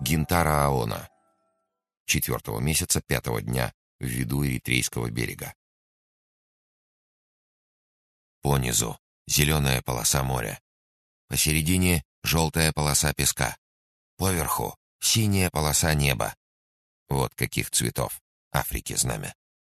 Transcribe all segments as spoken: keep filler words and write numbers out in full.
Гинтара Аона. Четвертого месяца пятого дня в виду Эритрейского берега. Понизу зеленая полоса моря. Посередине желтая полоса песка. Поверху синяя полоса неба. Вот каких цветов Африки знамя.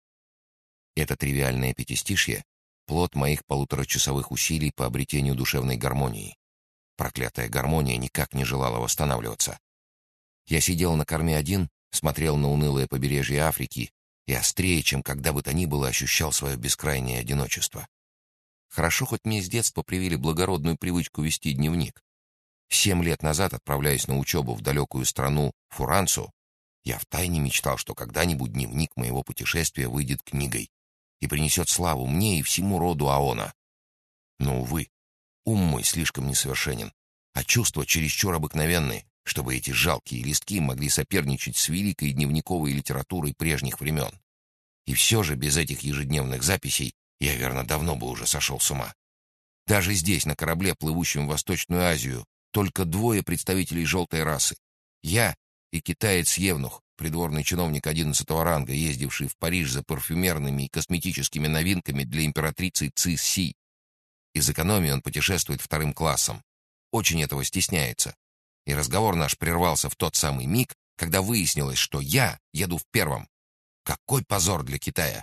Это тривиальное пятистишье — плод моих полуторачасовых усилий по обретению душевной гармонии. Проклятая гармония никак не желала восстанавливаться. Я сидел на корме один, смотрел на унылое побережье Африки и острее, чем когда бы то ни было, ощущал свое бескрайнее одиночество. Хорошо, хоть мне с детства привили благородную привычку вести дневник. Семь лет назад, отправляясь на учебу в далекую страну Фурансу, я втайне мечтал, что когда-нибудь дневник моего путешествия выйдет книгой и принесет славу мне и всему роду Аона. Но, увы, ум мой слишком несовершенен, а чувства чересчур обыкновенны, чтобы эти жалкие листки могли соперничать с великой дневниковой литературой прежних времен. И все же без этих ежедневных записей я, верно, давно бы уже сошел с ума. Даже здесь, на корабле, плывущем в Восточную Азию, только двое представителей желтой расы. Я и китаец-евнух, придворный чиновник одиннадцатого ранга, ездивший в Париж за парфюмерными и косметическими новинками для императрицы Ци Си. Из экономии он путешествует вторым классом. Очень этого стесняется. И разговор наш прервался в тот самый миг, когда выяснилось, что я еду в первом. Какой позор для Китая!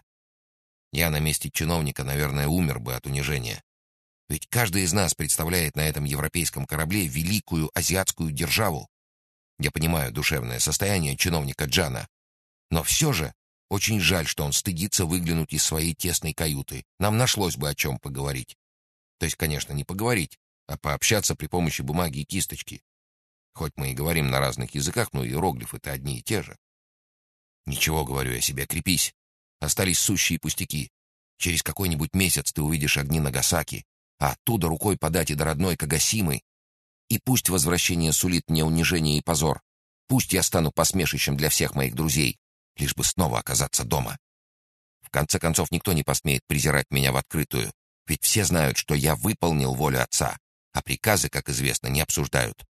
Я на месте чиновника, наверное, умер бы от унижения. Ведь каждый из нас представляет на этом европейском корабле великую азиатскую державу. Я понимаю душевное состояние чиновника Джана. Но все же очень жаль, что он стыдится выглянуть из своей тесной каюты. Нам нашлось бы о чем поговорить. То есть, конечно, не поговорить, а пообщаться при помощи бумаги и кисточки. Хоть мы и говорим на разных языках, но иероглифы-то одни и те же. Ничего, говорю я себе, крепись. Остались сущие пустяки. Через какой-нибудь месяц ты увидишь огни Нагасаки, а оттуда рукой подать и до родной Кагосимы. И пусть возвращение сулит мне унижение и позор. Пусть я стану посмешищем для всех моих друзей, лишь бы снова оказаться дома. В конце концов, никто не посмеет презирать меня в открытую, ведь все знают, что я выполнил волю отца, а приказы, как известно, не обсуждают.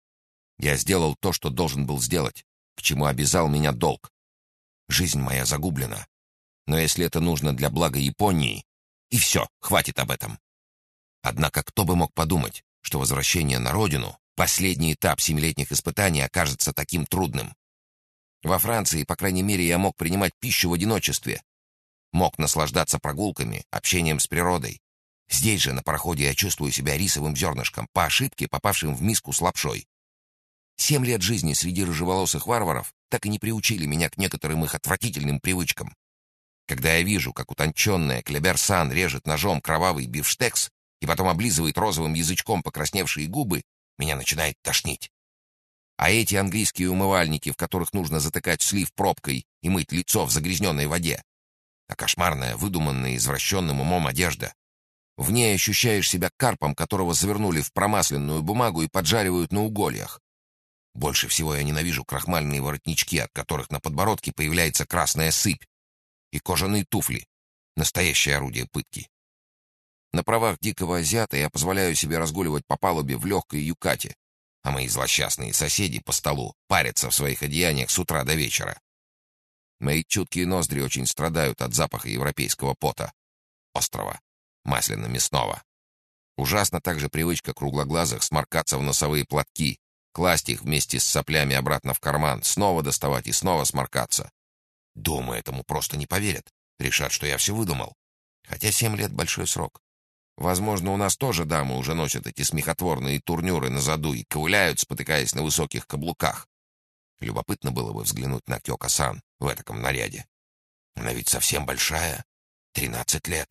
Я сделал то, что должен был сделать, к чему обязал меня долг. Жизнь моя загублена. Но если это нужно для блага Японии, и все, хватит об этом. Однако кто бы мог подумать, что возвращение на родину, последний этап семилетних испытаний, окажется таким трудным. Во Франции, по крайней мере, я мог принимать пищу в одиночестве. Мог наслаждаться прогулками, общением с природой. Здесь же, на пароходе, я чувствую себя рисовым зернышком, по ошибке попавшим в миску с лапшой. Семь лет жизни среди рыжеволосых варваров так и не приучили меня к некоторым их отвратительным привычкам. Когда я вижу, как утонченная Клебер-сан режет ножом кровавый бифштекс и потом облизывает розовым язычком покрасневшие губы, меня начинает тошнить. А эти английские умывальники, в которых нужно затыкать слив пробкой и мыть лицо в загрязненной воде, а кошмарная, выдуманная извращенным умом одежда. В ней ощущаешь себя карпом, которого завернули в промасленную бумагу и поджаривают на угольях. Больше всего я ненавижу крахмальные воротнички, от которых на подбородке появляется красная сыпь, и кожаные туфли — настоящее орудие пытки. На правах дикого азиата я позволяю себе разгуливать по палубе в легкой юкате, а мои злосчастные соседи по столу парятся в своих одеяниях с утра до вечера. Мои чуткие ноздри очень страдают от запаха европейского пота, острого, масляно-мясного. Ужасна также привычка круглоглазых сморкаться в носовые платки, класть их вместе с соплями обратно в карман, снова доставать и снова сморкаться. Дома этому просто не поверят, решат, что я все выдумал. Хотя семь лет — большой срок. Возможно, у нас тоже дамы уже носят эти смехотворные турнюры на заду и ковыляют, спотыкаясь на высоких каблуках. Любопытно было бы взглянуть на Кёко-сан в этаком наряде. Она ведь совсем большая, тринадцать лет.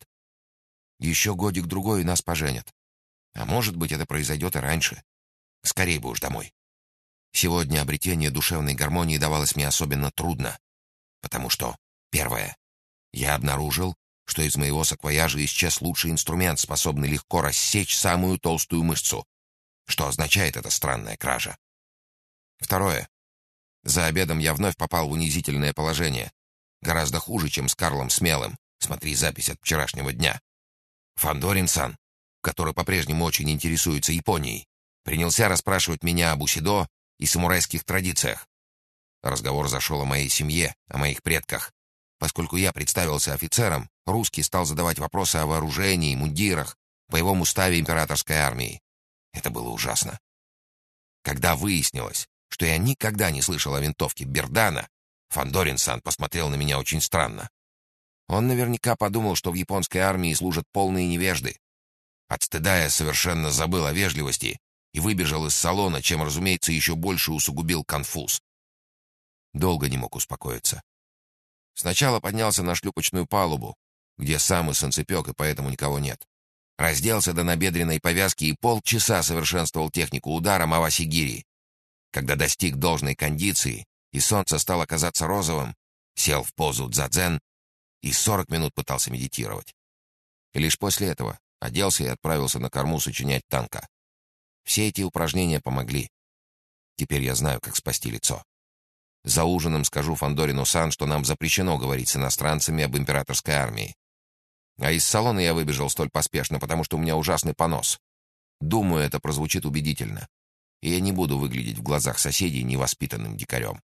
Еще годик-другой и нас поженят. А может быть, это произойдет и раньше. Скорей бы уж домой. Сегодня обретение душевной гармонии давалось мне особенно трудно, потому что, первое, я обнаружил, что из моего саквояжа исчез лучший инструмент, способный легко рассечь самую толстую мышцу. Что означает эта странная кража? Второе. За обедом я вновь попал в унизительное положение. Гораздо хуже, чем с Карлом Смелым. Смотри запись от вчерашнего дня. Фандорин-сан, который по-прежнему очень интересуется Японией, принялся расспрашивать меня об усидо, и самурайских традициях. Разговор зашел о моей семье, о моих предках. Поскольку я представился офицером, русский стал задавать вопросы о вооружении, мундирах, боевом уставе императорской армии. Это было ужасно. Когда выяснилось, что я никогда не слышал о винтовке Бердана, Фандорин-сан посмотрел на меня очень странно. Он наверняка подумал, что в японской армии служат полные невежды. От стыда я совершенно забыл о вежливости и выбежал из салона, чем, разумеется, еще больше усугубил конфуз. Долго не мог успокоиться. Сначала поднялся на шлюпочную палубу, где самый санцепёк, и поэтому никого нет. Разделся до набедренной повязки и полчаса совершенствовал технику удара мавасигири. Когда достиг должной кондиции и солнце стало казаться розовым, сел в позу дзадзен и сорок минут пытался медитировать. И лишь после этого оделся и отправился на корму сочинять танка. Все эти упражнения помогли. Теперь я знаю, как спасти лицо. За ужином скажу Фандорину-сан, что нам запрещено говорить с иностранцами об императорской армии. А из салона я выбежал столь поспешно, потому что у меня ужасный понос. Думаю, это прозвучит убедительно. И я не буду выглядеть в глазах соседей невоспитанным дикарем.